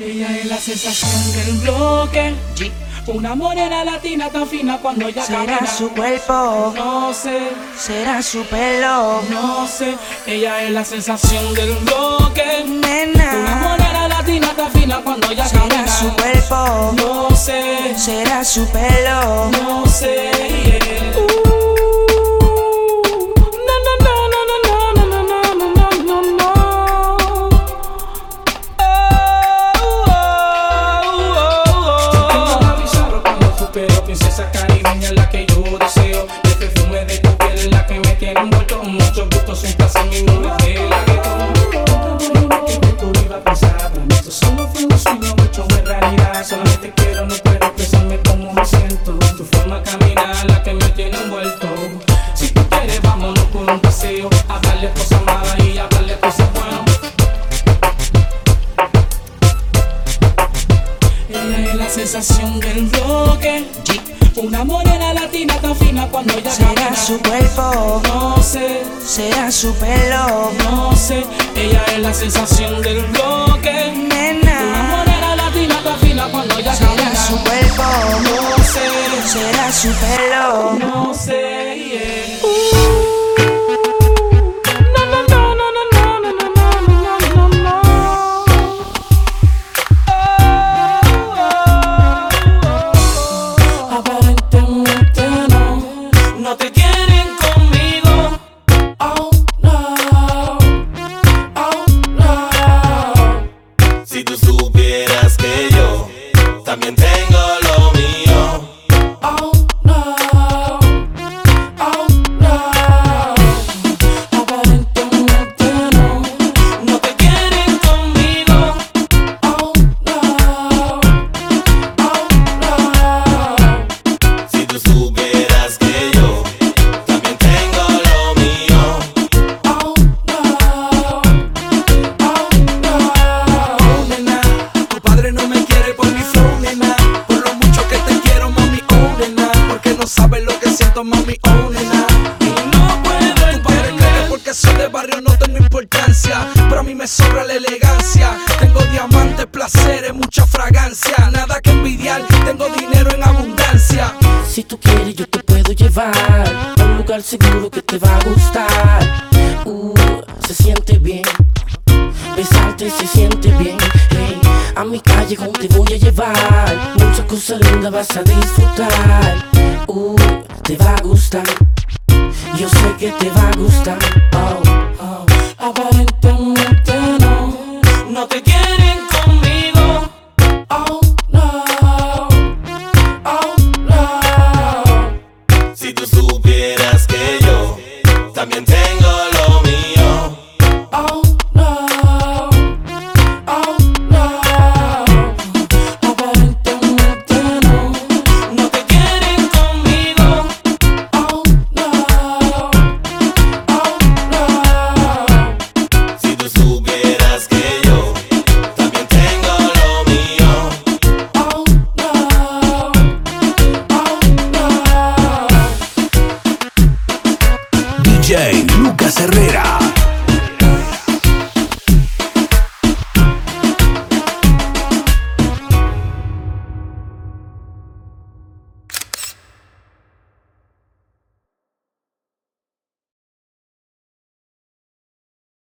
Ella es la sensación del bloque. Una morena latina tan fina cuando ella camina. ¿Será su cuerpo? No sé. ¿Será su pelo? No sé. Ella es la sensación del bloque. Nena. Una morena latina tan fina cuando ella camina. ¿Será su cuerpo? No sé. ¿Será su pelo? No sé. Pero princesa caribeña es la que yo deseo. El perfume de tu piel es la que me tiene envuelto. Mucho gusto, sin placer, mi mujer de la que tú iba a pensar. Esto solo fue un sueño hecho en realidad. Solamente quiero, no puedo expresarme como me siento. Tu forma de caminar la que me tiene envuelto. Si tú quieres, vámonos por un paseo. Hablarle cosas malas y hablarle cosas buenas. Ella es la sensación del bloque. Una morena latina tan fina cuando ella camina. ¿Será su cuerpo? No sé. ¿Será su pelo? No sé. Ella es la sensación del bloque. Nena. Una morena latina tan fina cuando ella camina. ¿Será su cuerpo? No sé. ¿Será su pelo? No sé. Yeah. No te quieren conmigo. Oh no, oh no. Si tú supieras que yo también tengo lo mío. Oh no, oh no. Aparentemente no. No te quieren conmigo. Oh no, oh no. Si tú supieras que yo también tengo lo mío. Oh no, oh no. Oh, nena, tu padre no me quiere por mi flow, nena. Por lo mucho que te quiero, mami, oh, nena. Porque no sabes lo que siento, mami, oh, nena. Y no puedo Tu padre cree que entender. porque soy de barrio no tengo importancia, pero a mí me sobra la elegancia. Tengo diamantes, placeres, mucha fragancia. Nada que envidiar, tengo dinero en abundancia. Si tú quieres yo te puedo llevar a un lugar seguro que te va a gustar. Se siente bien, besarte se siente bien. Hey, a mi callejón te voy a llevar. Muchas cosas lindas vas a disfrutar. Te va a gustar, yo sé que te va a gustar. Oh.